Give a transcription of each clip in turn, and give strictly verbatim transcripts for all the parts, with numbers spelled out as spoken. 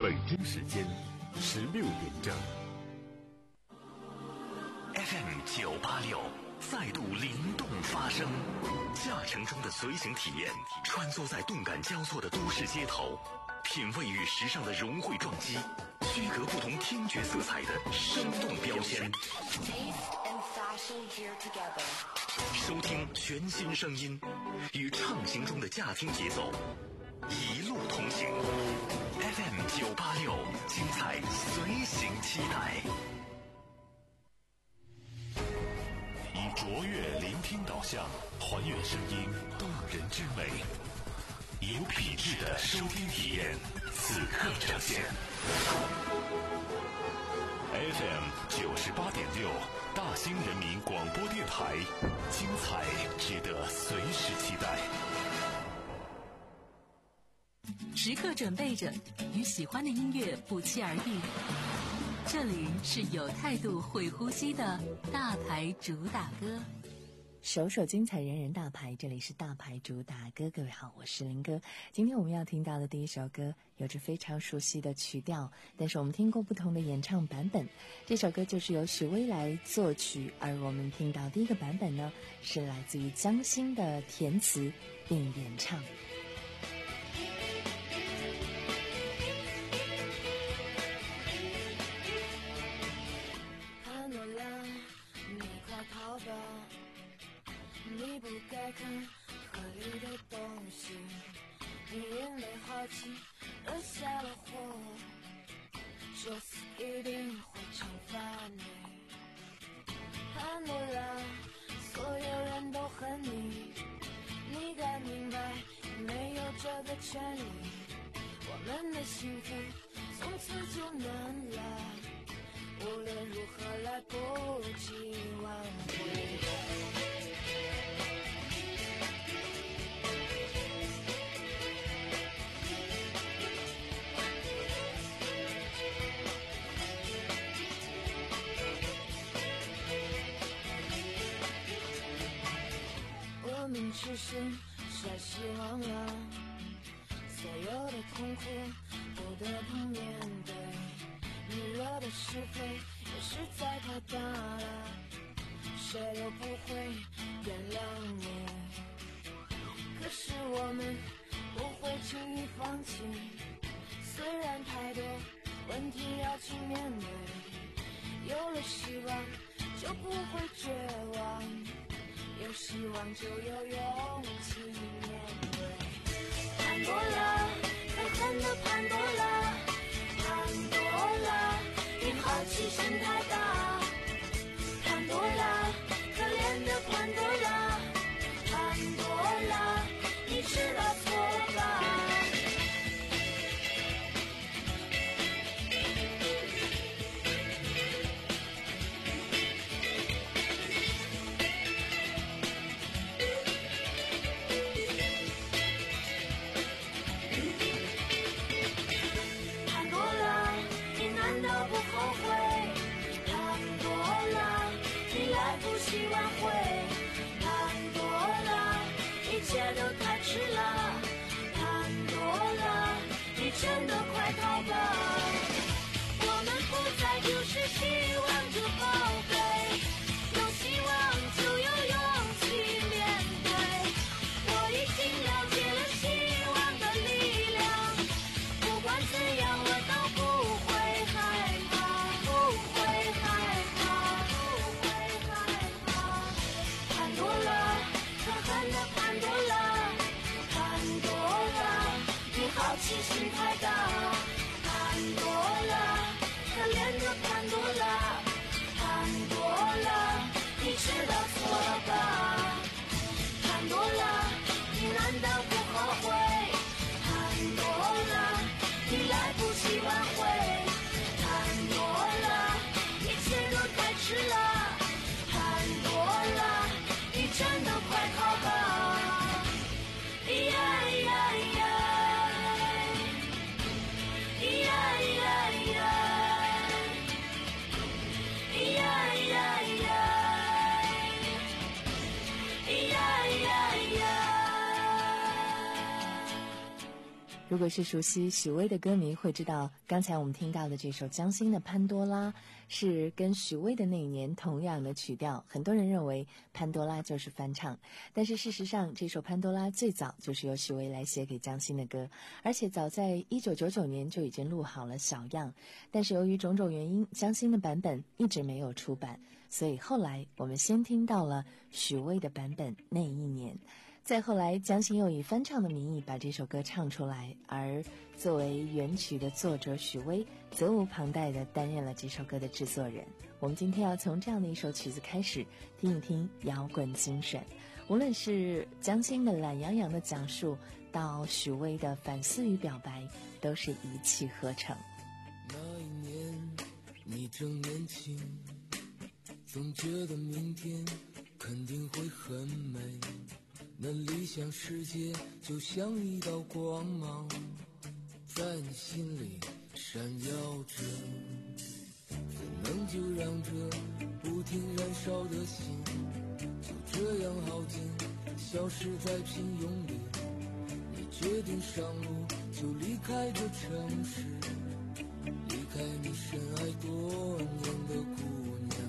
北京时间十六点整。 F M 九八六再度灵动发声，驾乘中的随行体验，穿梭在动感交错的都市街头，品味与时尚的融汇撞击，区隔不同听觉色彩的生动标签。收听全新声音，与畅行中的驾听节奏，一路同行。F M 九八六，精彩随行期待。以卓越聆听导向，还原声音动人之美，有品质的收听体验，此刻呈现。F M 九十八点六，大兴人民广播电台，精彩值得随时期待。 时刻准备着，与喜欢的音乐不期而遇。这里是有态度会呼吸的大牌主打歌， 首首精彩，人人大牌。这里是大牌主打歌，各位好，我是林哥。今天我们要听到的第一首歌有着非常熟悉的曲调，但是我们听过不同的演唱版本。这首歌就是由许巍来作曲，而我们听到第一个版本呢，是来自于江心的填词并演唱。 逃吧，你不该看河里的东西，你因为好奇惹下了祸，这次一定会惩罚你。潘多拉，所有人都恨你，你该明白你没有这个权利，我们的幸福从此就难了，无论如何来不及挽回。我们只是晒希望了，所有的痛苦不得不面对，你惹的是非也实在太大了，谁都不会原谅你。可是我们不会轻易放弃，虽然太多问题要去面对，有了希望就不会绝望，有希望就有勇气面对。潘多拉，可恨的潘多拉，潘多拉，你好奇心太大。潘多拉，可怜的潘多拉，潘多拉，你知道错了吧？ 如果是熟悉许巍的歌迷会知道，刚才我们听到的这首江心的《潘多拉》是跟许巍的那一年同样的曲调，很多人认为潘多拉就是翻唱，但是事实上这首潘多拉最早就是由许巍来写给江心的歌，而且早在一九九九年就已经录好了小样，但是由于种种原因，江心的版本一直没有出版，所以后来我们先听到了许巍的版本那一年，再后来江心又以翻唱的名义把这首歌唱出来，而作为原曲的作者许巍责无旁贷地担任了这首歌的制作人。我们今天要从这样的一首曲子开始听一听摇滚精神，无论是江心的懒洋洋的讲述，到许巍的反思与表白，都是一气呵成。 那一年你正年轻，总觉得明天肯定会很美，那理想世界就像一道光芒，在你心里闪耀着，怎能就让这不停燃烧的心就这样耗尽，消失在平庸里。你决定上路，就离开这城市，离开你深爱多年的姑娘。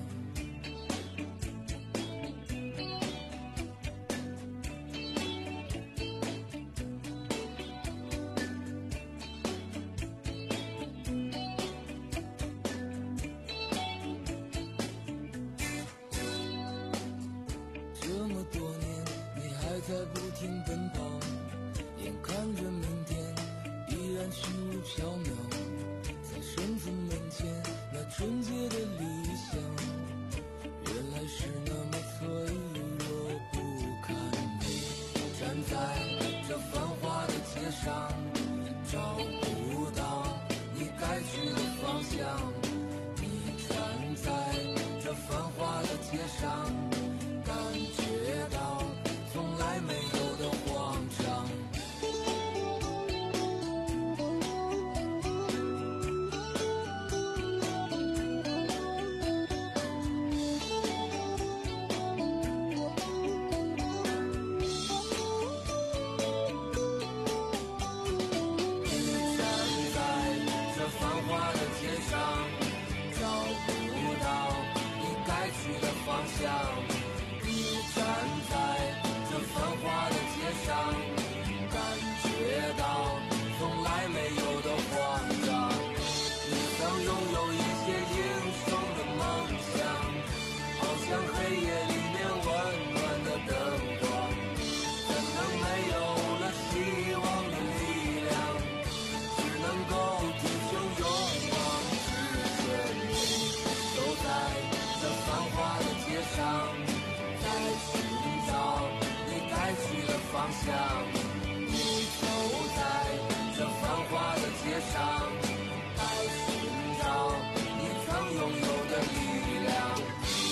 在不停奔跑，眼看着明天依然虚无缥缈，在生死门前那纯洁的理想，原来是那么脆弱不堪。你站在这繁华的街上，找不到你该去的方向。你站在这繁华的街上，感觉到从来没有的慌张。你站在这繁华的街上，找不到你该去的方向。你站在繁华的街上，感觉到从来没有的慌张。你曾拥有一些英雄的梦想，好像黑夜里面温暖的灯光，怎能没有了希望的力量，只能够低头勇往直前。你走在这繁华的街上，在寻找该去的方向。你走在这繁华的街上，来寻找你曾拥有的力量。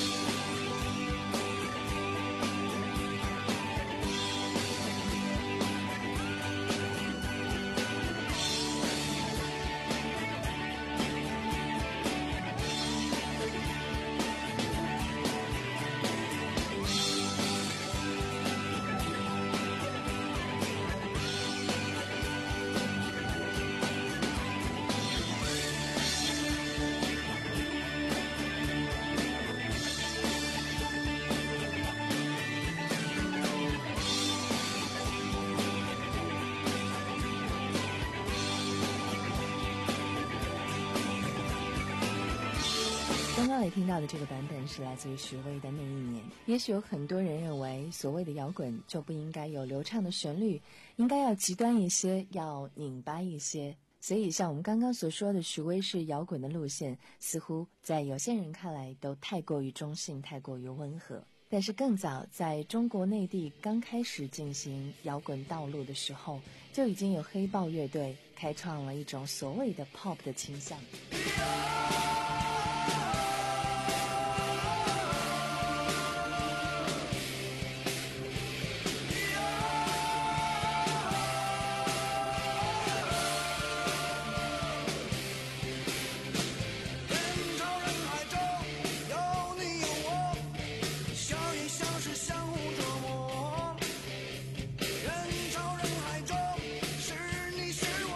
刚刚来听到的这个版本是来自于许巍的那一年。也许有很多人认为，所谓的摇滚就不应该有流畅的旋律，应该要极端一些，要拧巴一些。所以像我们刚刚所说的许巍式摇滚的路线，似乎在有些人看来都太过于中性，太过于温和。但是更早在中国内地刚开始进行摇滚道路的时候，就已经有黑豹乐队开创了一种所谓的 pop 的倾向。 人潮人海中，是你是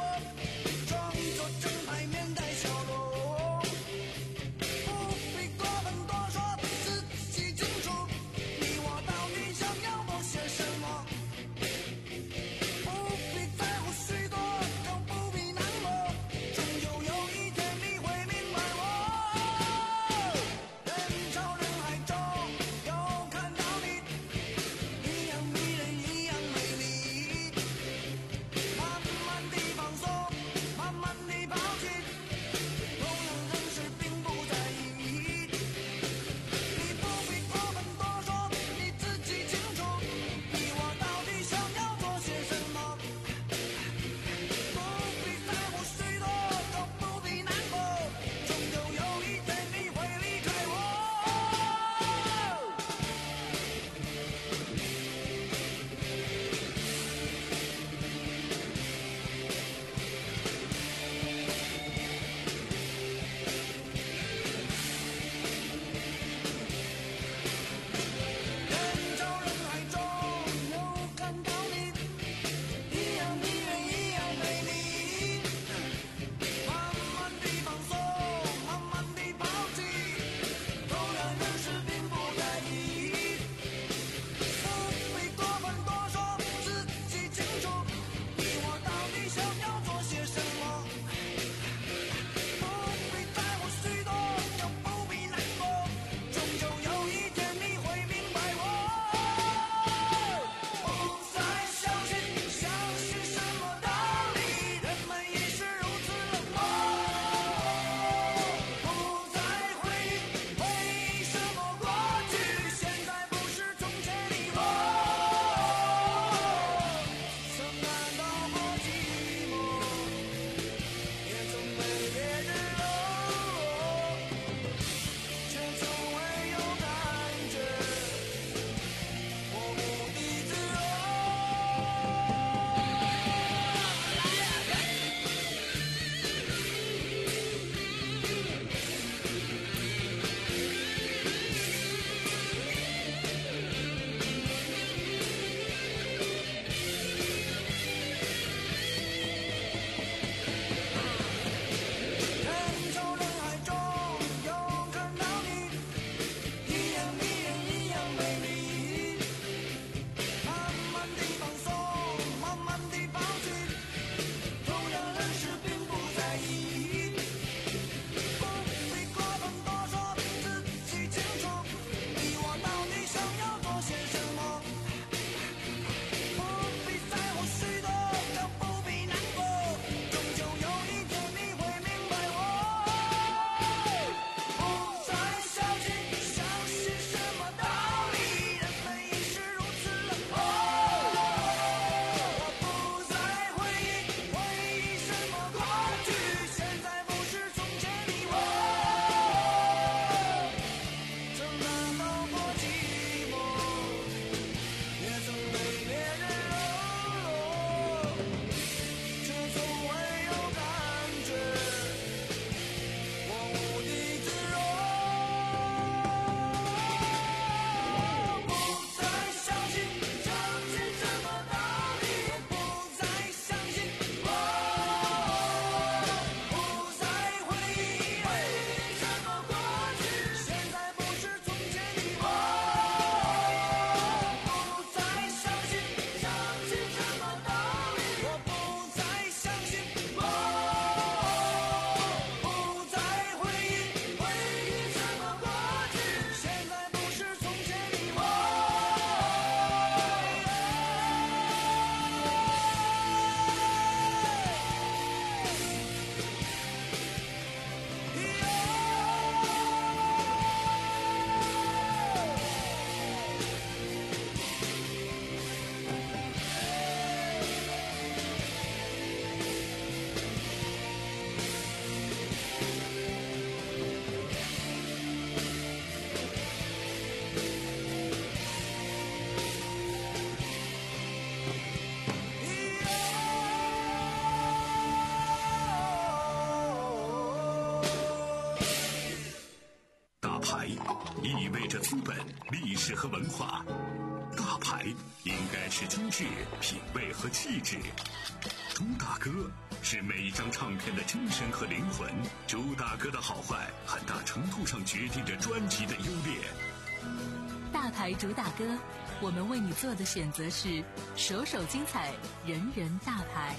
历史和文化。大牌应该是精致、品味和气质。朱大哥是每一张唱片的精神和灵魂。朱大哥的好坏，很大程度上决定着专辑的优劣。 大牌主打歌，我们为你做的选择是首首精彩，人人大牌。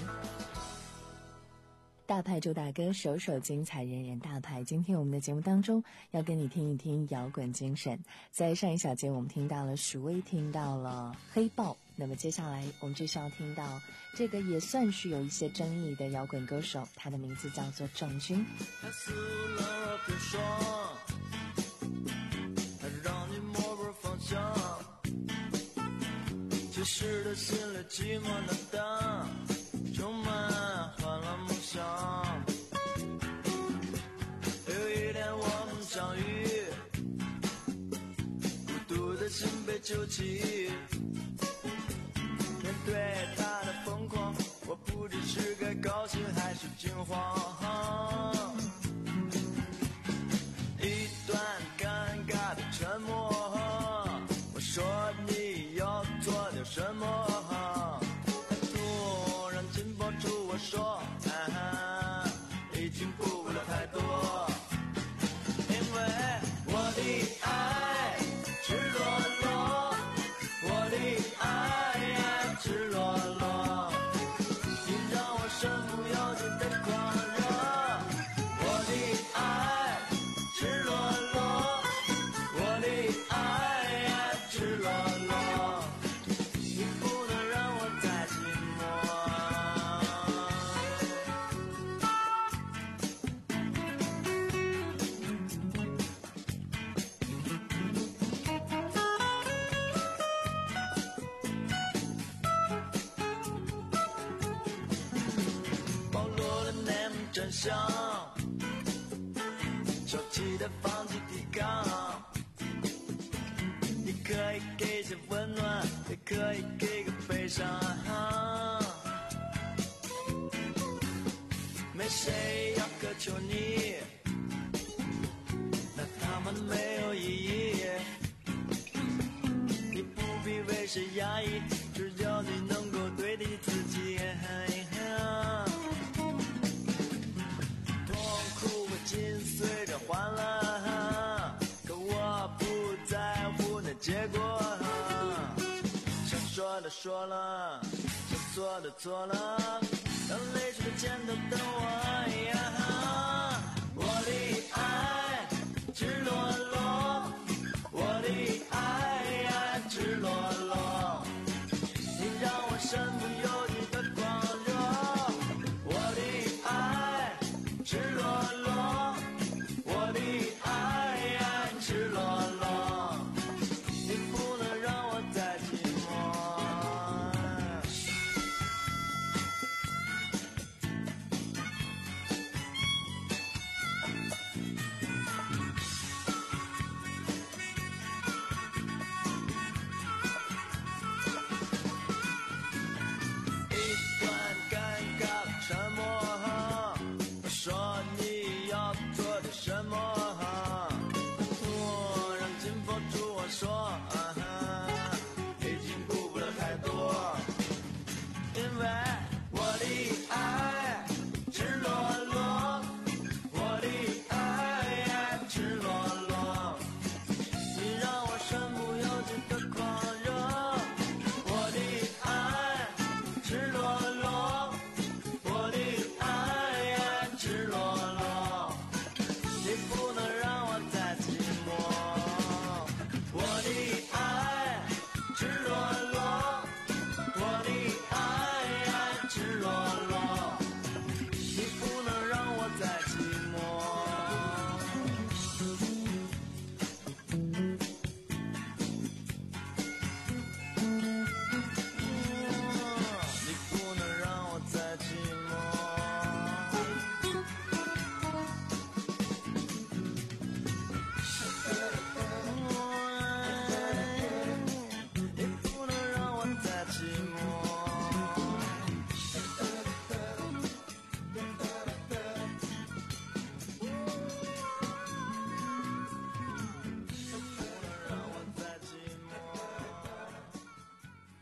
大牌主打歌，首首精彩，人人大牌。今天我们的节目当中要跟你听一听摇滚精神。在上一小节我们听到了许巍，听到了黑豹，那么接下来我们就是要听到这个也算是有一些争议的摇滚歌手，他的名字叫做郑钧。 他撕了片霜，他让你摸不着方向，其实他心里寂寞难当，充满欢乐梦想。有一天我们相遇，孤独的心被揪起，面对他的疯狂，我不知是该高兴还是惊慌。一段尴尬的沉默，我说你要做点什么，他突然紧抱住我说，啊，已经顾不了太多，因为我的爱赤裸裸，我的爱赤裸裸，你让我身不由己的狂热，我的爱赤裸裸，我的爱赤裸裸，你不能让我再寂寞。暴露了内幕真相，消极的放弃抵抗，你可以给些温暖，也可以给个悲伤，没谁要苛求你，那他们没有意义，你不必为谁压抑，只要你能够对得起自己。痛苦会紧随着欢乐，可我不在乎那结果，想说的说了，想做的做了，当泪水的肩头等我呀，我的爱赤裸裸，我的爱赤裸裸，你让我身不由己的狂热，我的爱赤裸裸，我的爱赤裸裸，你不能让我再寂寞。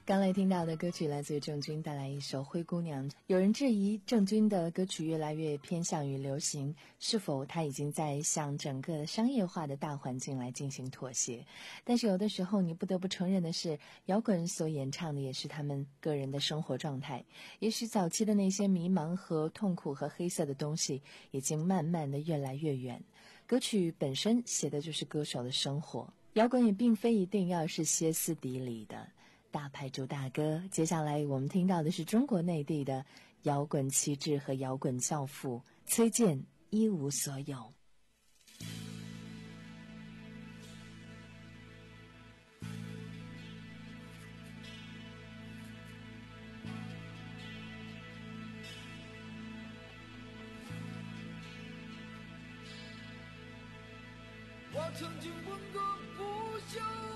刚才听到的歌曲来自于郑钧，带来一首《灰姑娘》。有人质疑郑钧的歌曲越来越偏向于流行，是否他已经在向整个商业化的大环境来进行妥协？但是有的时候你不得不承认的是，摇滚所演唱的也是他们个人的生活状态。也许早期的那些迷茫和痛苦和黑色的东西，已经慢慢的越来越远。歌曲本身写的就是歌手的生活，摇滚也并非一定要是歇斯底里的。大牌主打歌，接下来我们听到的是中国内地的摇滚旗帜和摇滚教父崔健，一无所有。 我曾经问过不休，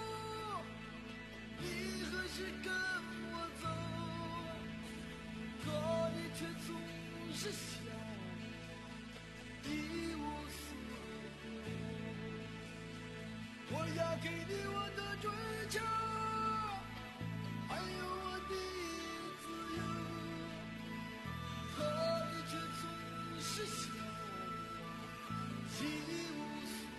你何时跟我走？可你却总是笑，一无所有。我要给你我的追求，还有我的自由，可你却总是笑，一无所有。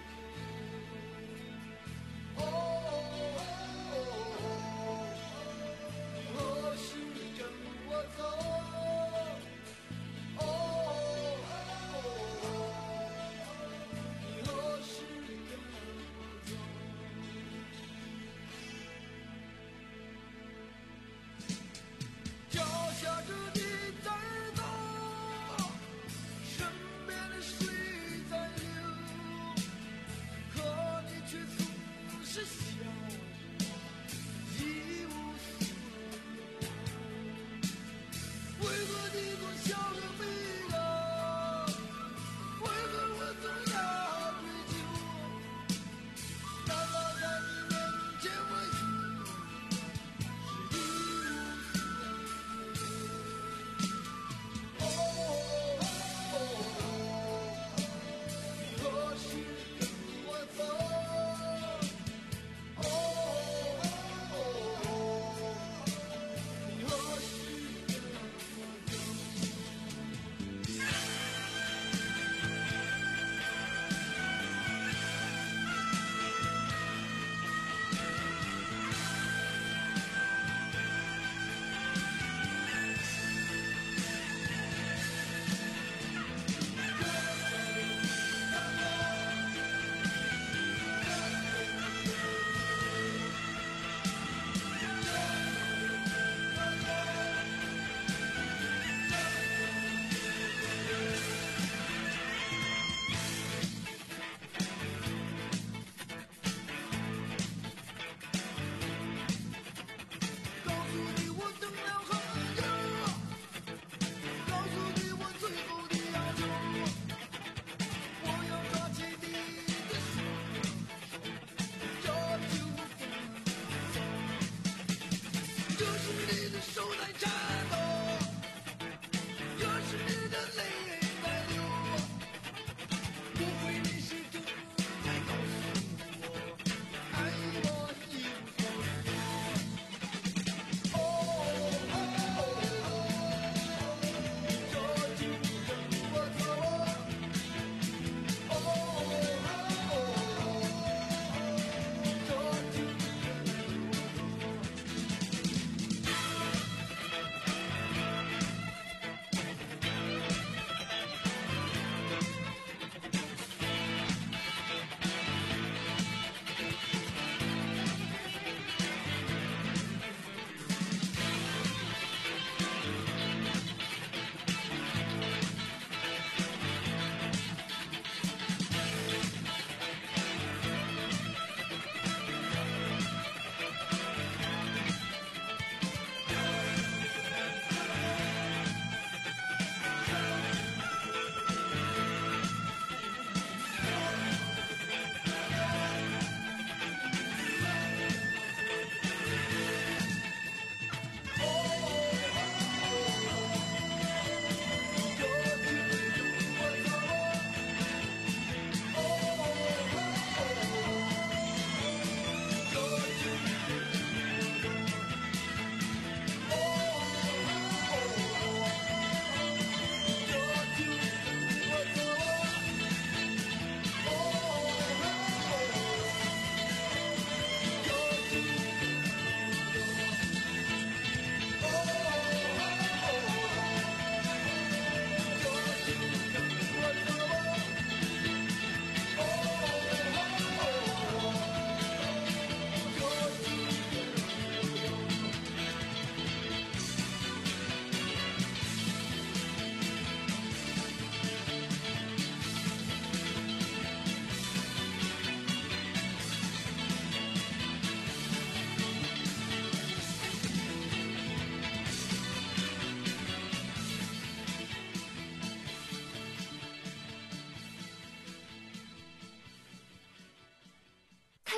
哦哦哦，你何时跟我走？哦哦，你何时跟我走？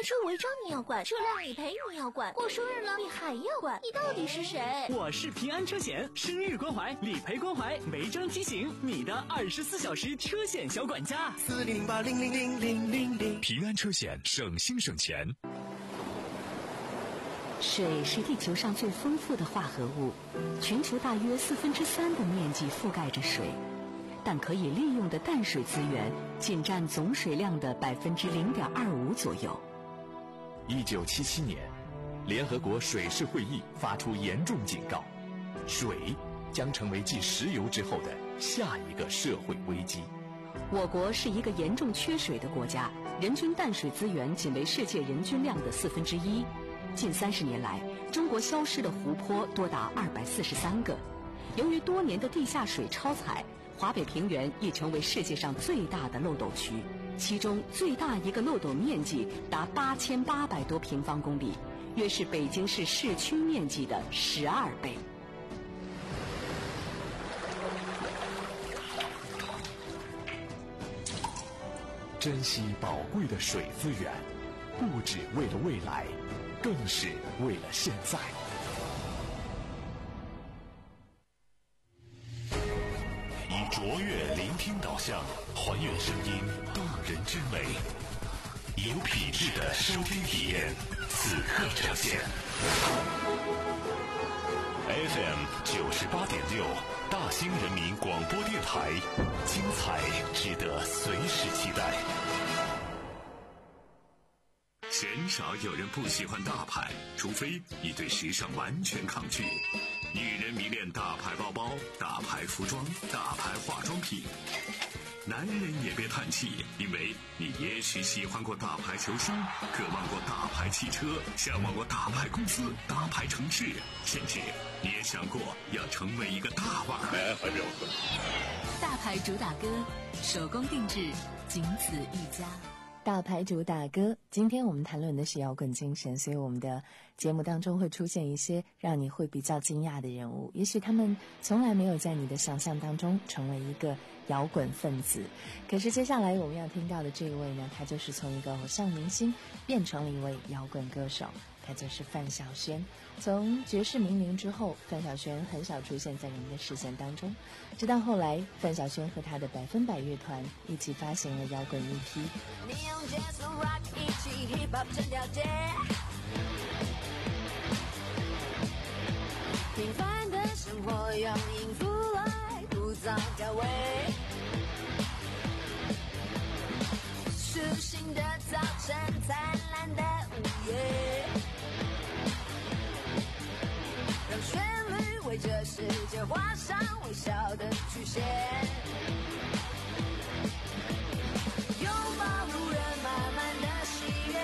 车违章你要管，车辆理赔你要管，过生日了你还要管，你到底是谁？ 我是平安车险，生日关怀、理赔关怀、违章提醒，你的二十四小时车险小管家。 四零零八零零零零零零。 平安车险，省心省钱。 水是地球上最丰富的化合物，全球大约四分之三的面积覆盖着水，但可以利用的淡水资源仅占总水量的百分之零点二五左右。 一九七七年，联合国水事会议发出严重警告，水将成为继石油之后的下一个社会危机。 我国是一个严重缺水的国家，人均淡水资源仅为世界人均量的四分之一。近三十年来，中国消失的湖泊多达二百四十三个。由于多年的地下水超采，华北平原已成为世界上最大的漏斗区，其中最大一个漏斗面积达八千八百多平方公里，约是北京市市区面积的十二倍。 珍惜宝贵的水资源，不只为了未来，更是为了现在。以卓越聆听导向，还原声音动人之美，有品质的收听体验，此刻呈现。F M 九十八点六，大兴人民广播电台，精彩值得随时期待。鲜少有人不喜欢大牌，除非你对时尚完全抗拒。女人迷恋大牌包包、大牌服装、大牌化妆品。男人也别叹气，因为你也许喜欢过大牌球星，渴望过大牌汽车，向往过大牌公司、大牌城市，甚至你也想过要成为一个大腕儿。 大牌主打歌，手工定制，仅此一家。 大牌主打歌，今天我们谈论的是摇滚精神，所以我们的节目当中会出现一些让你会比较惊讶的人物，也许他们从来没有在你的想象当中成为一个摇滚分子，可是接下来我们要听到的这一位呢，他就是从一个偶像明星变成了一位摇滚歌手，他就是范晓萱。从绝世名伶之后，范晓萱很少出现在人们的视线当中，直到后来范晓萱和他的百分百乐团一起发行了摇滚 E P。 你用 Jazz 和 Rock 一起 Hip Hop 整条街，平凡的生活用音符来鼓噪调味，舒心的早晨，灿烂的午夜，让旋律为这世界画上微笑的曲线，拥抱路人满满的喜悦，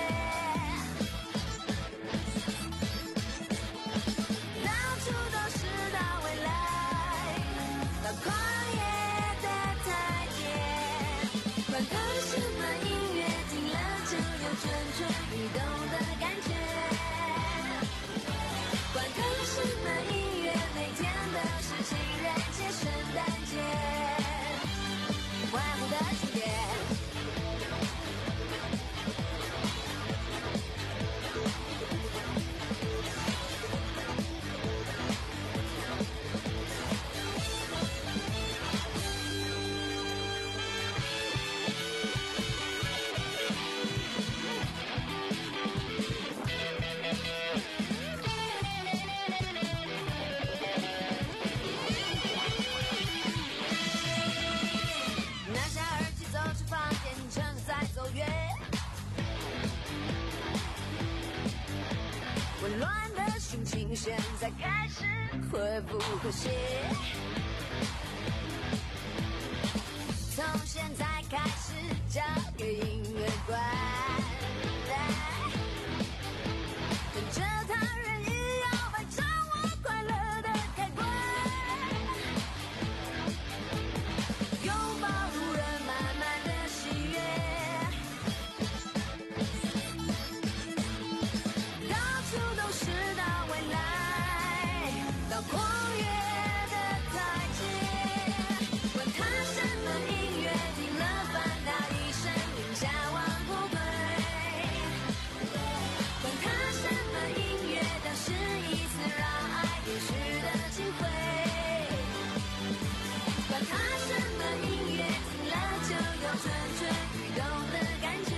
到处都是大未来，到跨越的台阶，管更什么音乐，听了就有蠢蠢欲动的感觉，管更什么音乐，每天都是情人节、圣诞节，欢呼的庆典。拿下耳机，走出房间，正在走远，混乱的心情现在开始恢复和谐，从现在开始交给音乐观，跟着他人与摇摆，掌握快乐的开关，拥抱路人满满的喜悦，到处都是大未来，到跨越的台阶，管他什么音乐，听了烦恼一声，淋下忘不归。 觉，律动的感觉。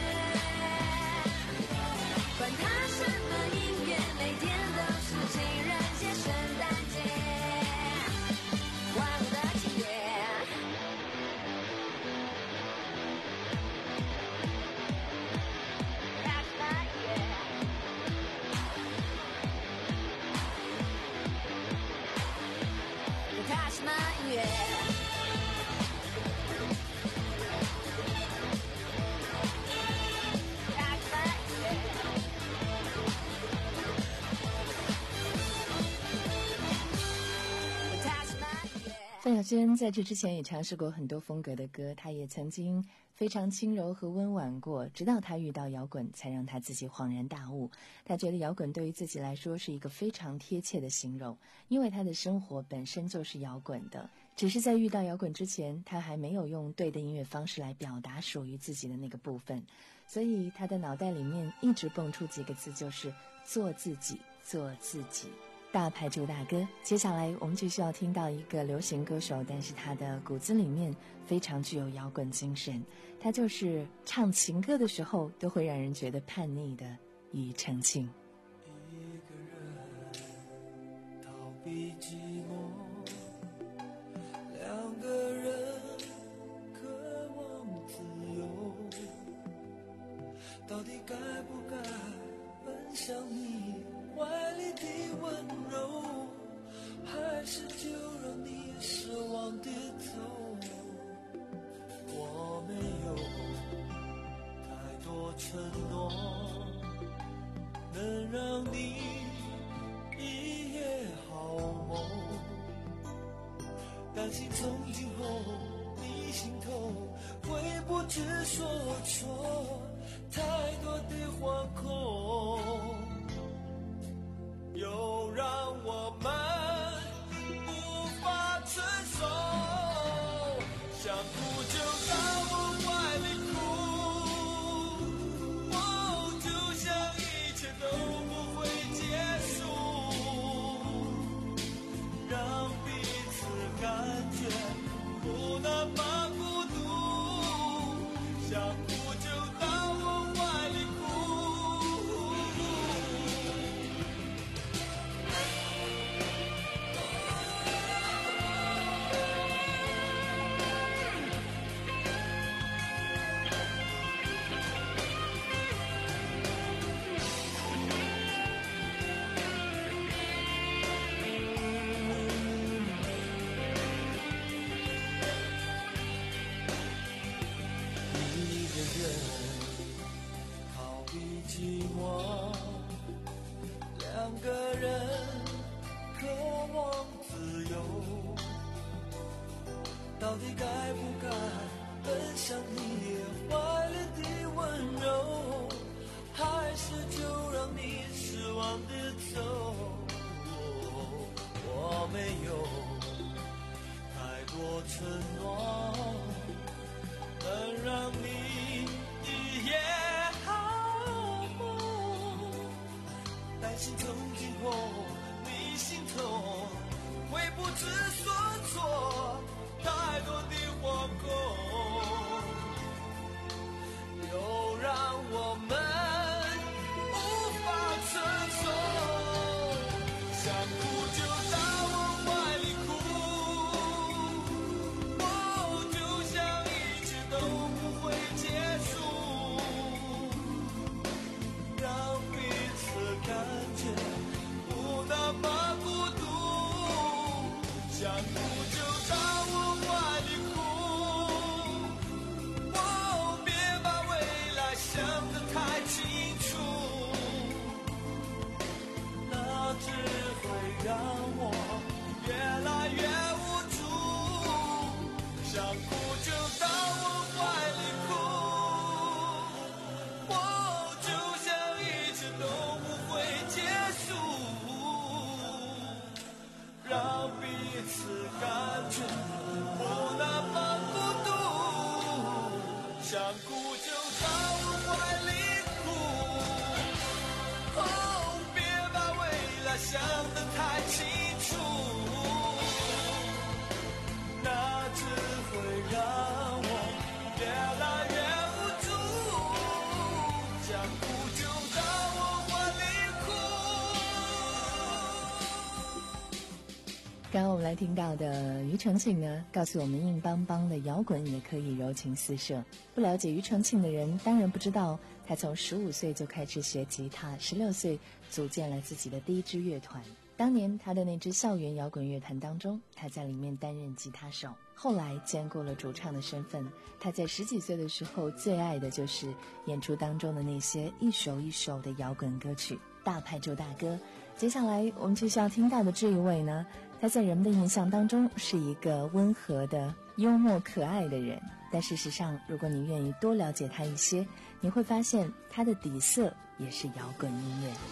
管它什么音乐，每天都是情人节、圣诞节，快乐的庆典。它是慢音乐。 范晓萱在这之前也尝试过很多风格的歌，她也曾经非常轻柔和温婉过，直到她遇到摇滚，才让她自己恍然大悟。她觉得摇滚对于自己来说是一个非常贴切的形容，因为她的生活本身就是摇滚的，只是在遇到摇滚之前，她还没有用对的音乐方式来表达属于自己的那个部分，所以她的脑袋里面一直蹦出几个字，就是做自己，做自己。大牌主打歌，接下来我们就需要听到一个流行歌手，但是他的骨子里面非常具有摇滚精神，他就是唱情歌的时候都会让人觉得叛逆的庾澄庆。 一个人逃避寂寞，两个人渴望自由，到底该不该奔向你怀里的温柔，还是就让你失望的走。我没有太多承诺，能让你一夜好梦，担心从今后你心头会不知所措，太多的惶恐又让我们无法承受，想哭就到我怀里哭，哦，就像一切都不会结束，让彼此感觉不那么孤独，想哭就到我怀里哭。寂寞，两个人渴望自由，到底该不该奔向你怀里的温柔，还是就让你失望的走。我没有太多承诺，能让你一夜担心从今后你心头会不知所措，太多的惶恐又让我们无法承受，想哭就到我怀里哭，哦，就像一切都不会结束，让彼此感觉不那么孤独，想哭就到我怀里哭，哦，别把未来想得太清楚，那只会让我越来越无助，想哭就到我怀里哭，哦，就像一切都不会结束，让彼此感觉不那么孤独，想哭就到我怀里哭，哦，别把未来想得太清楚，那只会让我越来越刚刚我们来听到的庾澄庆呢，告诉我们硬邦邦的摇滚也可以柔情四射。不了解庾澄庆的人当然不知道，他从十五岁就开始学吉他，十六岁组建了自己的第一支乐团。当年他的那支校园摇滚乐团当中，他在里面担任吉他手，后来兼顾了主唱的身份。他在十几岁的时候最爱的就是演出当中的那些一首一首的摇滚歌曲，大牌主打歌。接下来我们继续要听到的这一位呢，他在人们的印象当中是一个温和的幽默可爱的人，但事实上如果你愿意多了解他一些，你会发现他的底色也是摇滚音乐。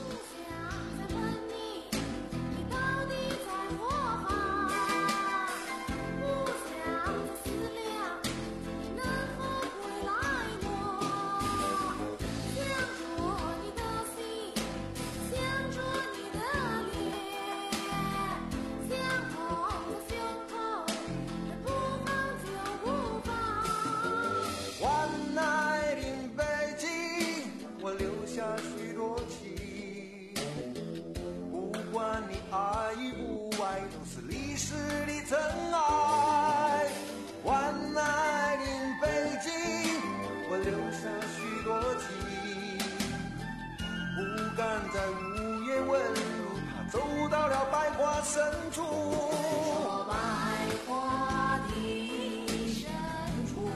在无言问路，他走到了百花深处。说百花的深处，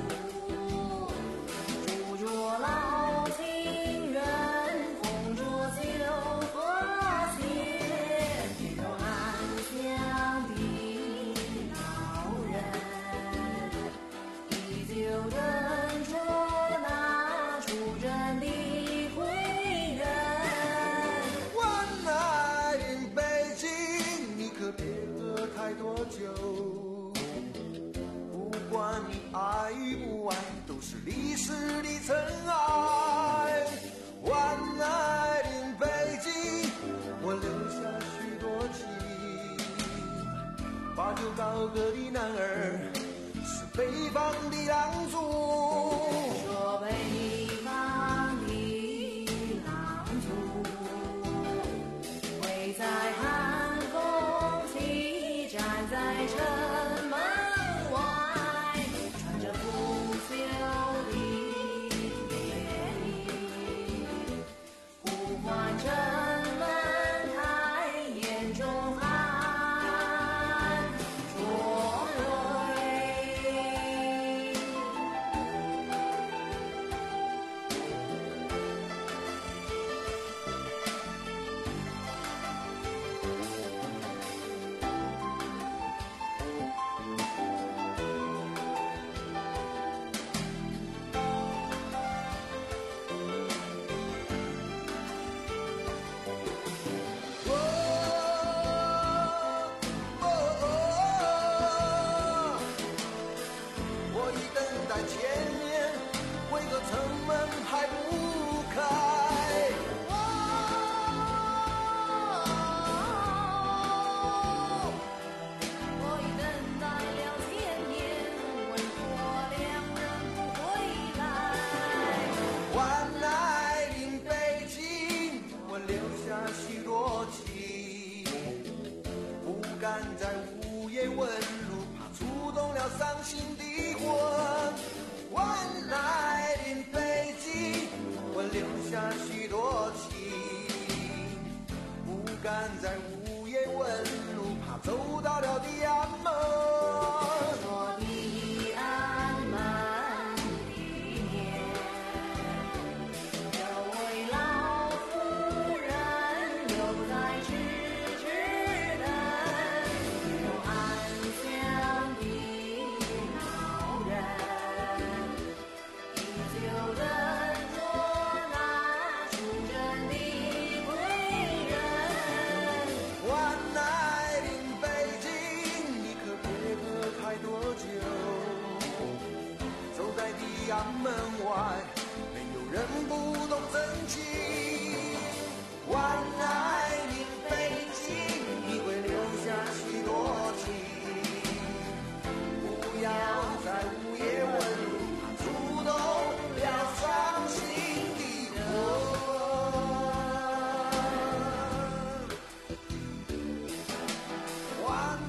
住着老情人，共着酒和钱，有安详的老人，依旧等着那出征的太多酒，不管你爱与不爱，都是历史的尘埃。万爱的北京，我留下许多情。把酒高歌的男儿，是北方的狼族。说北方的狼族，会在寒宫起站在城门外，穿着不朽的猎衣，呼唤城门开，眼中含灼蕊。伤心的魂，晚来临北京，我留下许多情，不敢在午夜问路，怕走到了地安门。我的安门里面，有位老妇人留在痴痴等，有安详的衙门外，没有人不懂真情。晚来临北京，你会留下许多情。不要在午夜问路，触动了伤心的魂。晚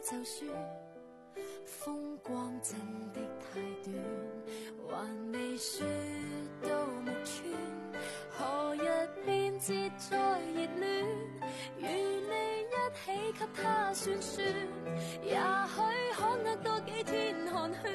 就說風光真的太短，還未說到木村，何日便節再熱戀，與你一起給他算算，也許可握多幾天寒暄。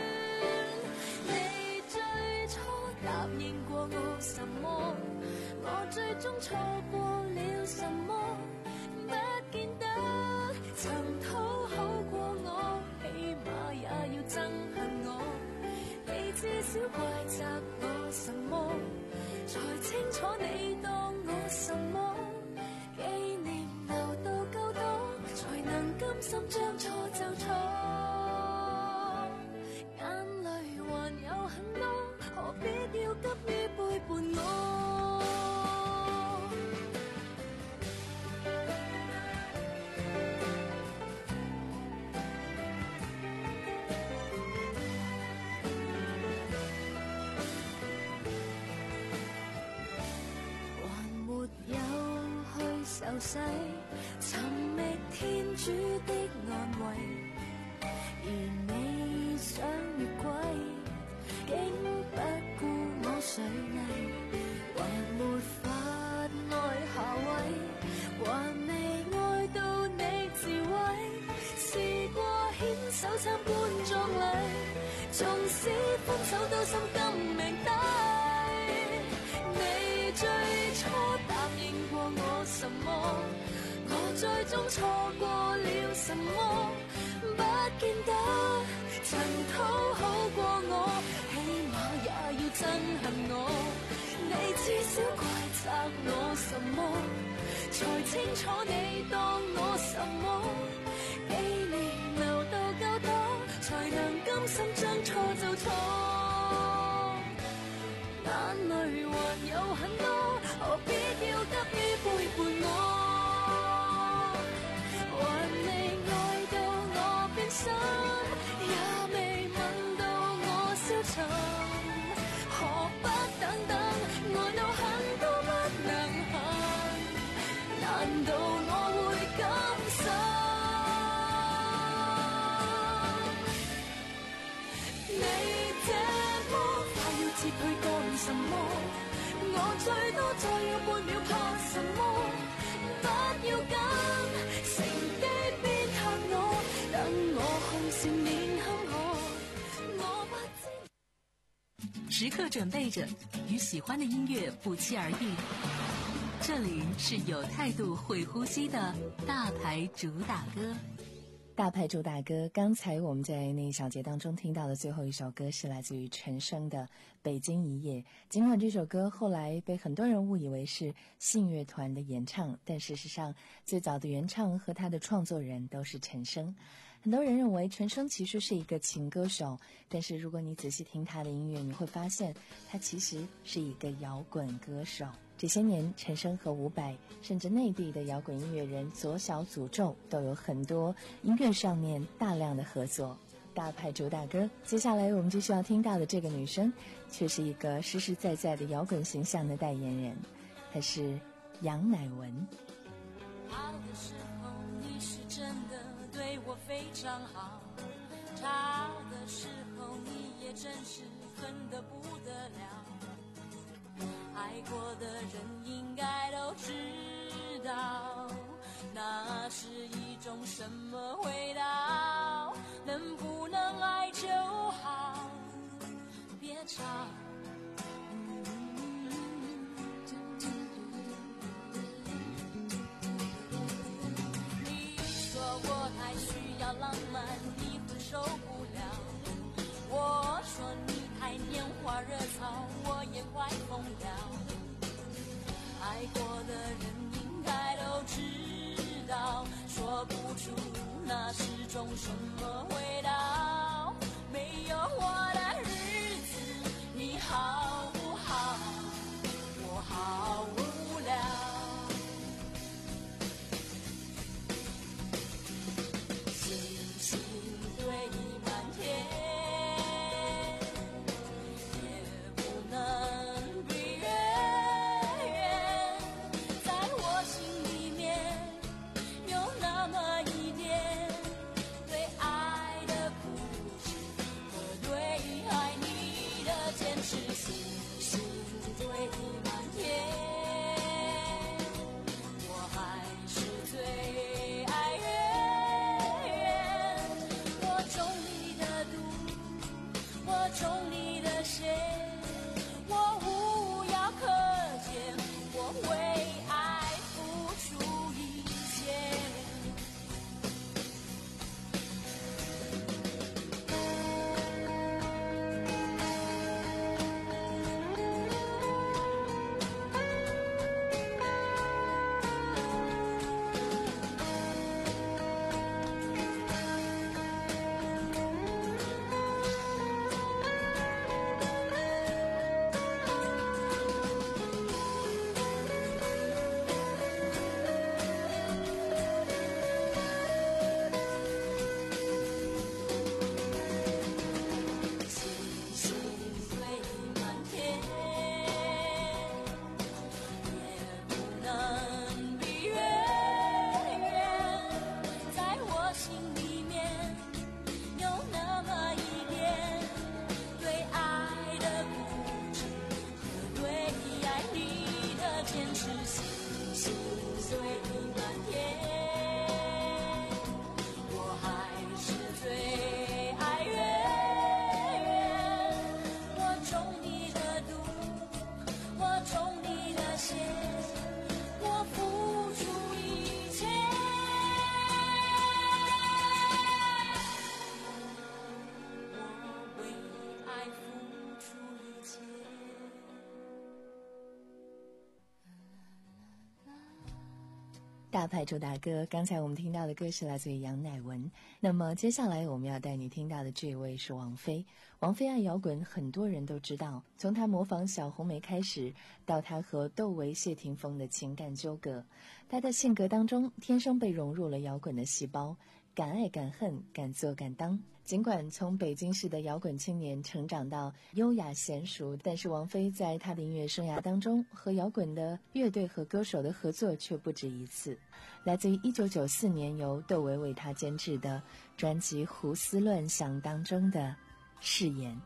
你最初答應過我什麼，我最終錯過了什麼，不見得曾討好過我，起碼也要憎恨我。你至少怪責我什麼，才清楚你當我什麼。紀念留到夠多，才能甘心將錯就錯。眼淚還有很多，何必要急於背叛我。受洗尋覓天主的安慰，而你想越軌，竟不顧我水禮，還沒法愛下位，還未愛到你自毀，試過牽手參觀葬禮，縱使分手都心甘命抵。你最初答應過我什麼，我最終錯過了什麼，不見得曾討好過我，起碼也要憎恨我。你至少怪責我什麼，才清楚你當我什麼。紀念留到夠多，才能甘心將錯就錯。眼淚還有很多，何必要急於背叛我。還未愛到我變心，也未問到我消沉，何不等等，愛到很多不能行，難道我會甘心？你這麼快要撤退幹什麼？我最多再要半秒怕什麼？不要緊，乘機鞭撻我，等我紅線面坎坷，我不知。 時刻準備着，與喜歡的音樂不期而遇。這裡是有態度、會呼吸的大牌主打歌。 大牌主打歌，剛才我們在那一小節當中聽到的最後一首歌是來自於陳升的《北京一夜》。儘管這首歌後來被很多人誤以為是信樂團的演唱，但事實上最早的原唱和他的創作人都是陳升。很多人認為陳升其實是一個情歌手，但是如果你仔細聽他的音樂，你會發現他其實是一個搖滾歌手。這些年，陳升和伍佰，甚至內地的搖滾音樂人左小詛咒都有很多音樂上面大量的合作。大牌主打歌，接下來我們就需要聽到的這個女生，卻是一個實實在在的搖滾形象的代言人，她是楊乃文。 好的時候你是真的對我非常好，差的時候你也真是恨得不得了。愛過的人應該都知道，那是一種什麼味道，能不能愛就好，別吵。你說我太需要浪漫，你會受不了，我說你太拈花惹草，我也快瘋了。愛過的人應該都知道，說不出那是種什麼味道。沒有我的日子你好不好？我好無聊。星星堆滿天，也不能比月圓。在我心裡面有那麼一點大牌主打歌，刚才我们听到的歌是来自于杨乃文。那么接下来我们要带你听到的这位是王菲。王菲爱摇滚，很多人都知道，从她模仿小红梅开始，到她和窦唯、谢霆锋的情感纠葛，她的性格当中天生被融入了摇滚的细胞，敢爱敢恨，敢做敢当。尽管从北京市的摇滚青年成长到优雅娴熟，但是王菲在她的音乐生涯当中和摇滚的乐队和歌手的合作却不止一次。来自于一九九四年由窦唯为她监制的专辑《胡思乱想》当中的誓言。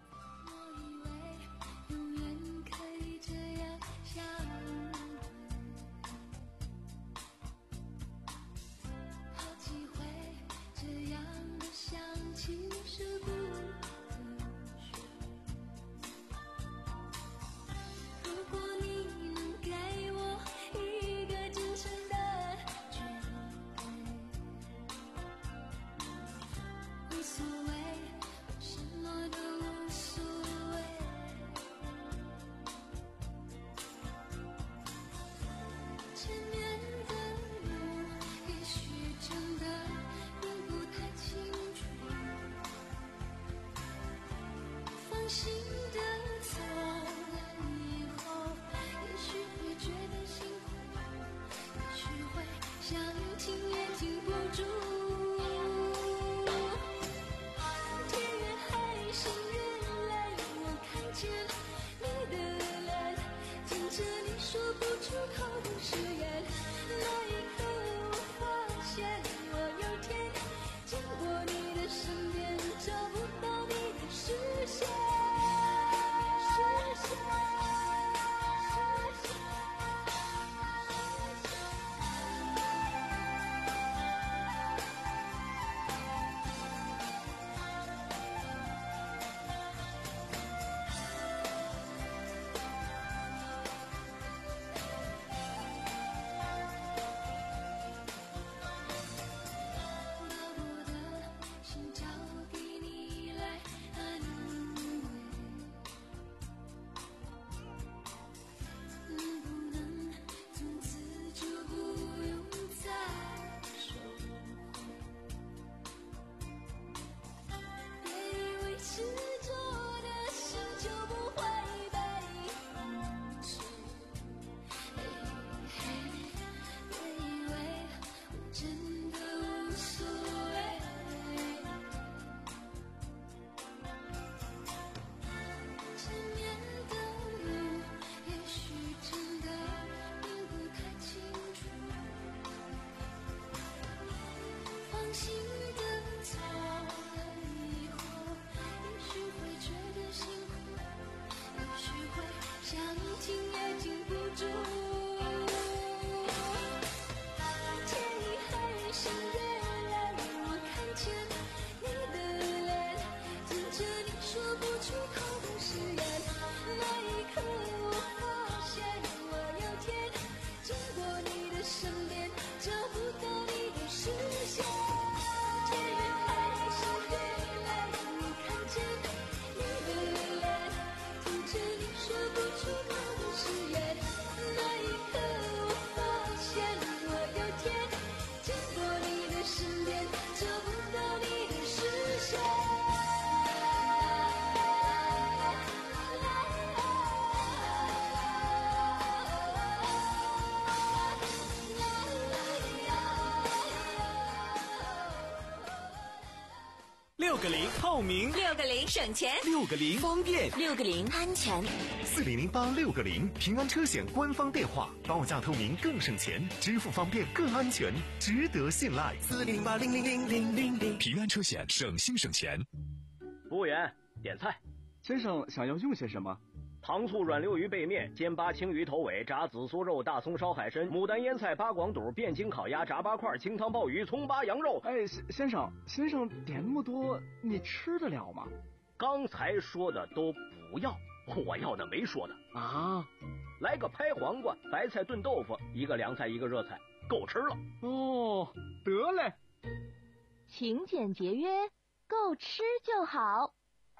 六个零透明， 六个零省钱， 六个零方便， 六个零安全。 四零零八六个零平安车险官方电话，报价透明更省钱，支付方便更安全，值得信赖。 四零八零零零零零零， 平安车险省心省钱。 服务员，点菜。 先生想要用些什么？ 糖醋软溜鱼背面、煎八青鱼头尾、炸紫苏肉、大葱烧海参、牡丹腌菜、八广肚、汴京烤鸭、炸八块、清汤鲍鱼、葱八羊肉。 哎，先生，先生点那么多，你吃得了吗？ 刚才说的都不要，我要的没说的啊。 来个拍黄瓜、白菜炖豆腐，一个凉菜一个热菜，够吃了。 哦，得嘞。 勤俭节约，够吃就好。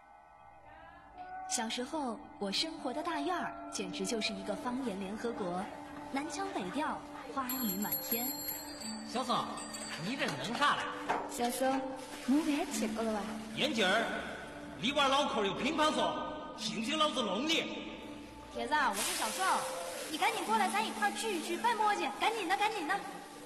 小时候，我生活的大院儿简直就是一个方言联合国，南腔北调，花语满天。 小宋，你这弄啥来？ 小宋，我别去过了吧？ 眼镜儿，里边脑壳有乒乓球，信不信老子弄你？ 铁子，我是小宋，你赶紧过来，咱一块儿聚一聚，别磨叽，赶紧的，赶紧的。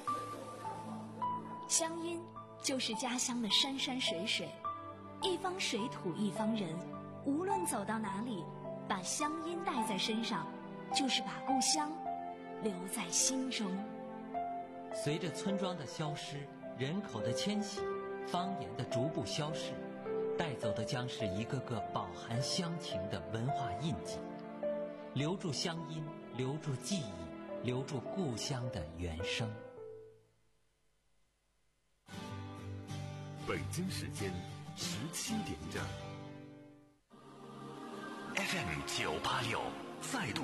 乡音就是家乡的山山水水，一方水土一方人，无论走到哪里，把乡音带在身上，就是把故乡留在心中。 随着村庄的消失，人口的迁徙，方言的逐步消逝，带走的将是一个个饱含乡情的文化印记。留住乡音，留住记忆，留住故乡的原声。 北京时间十七点整。 F M 九八六再度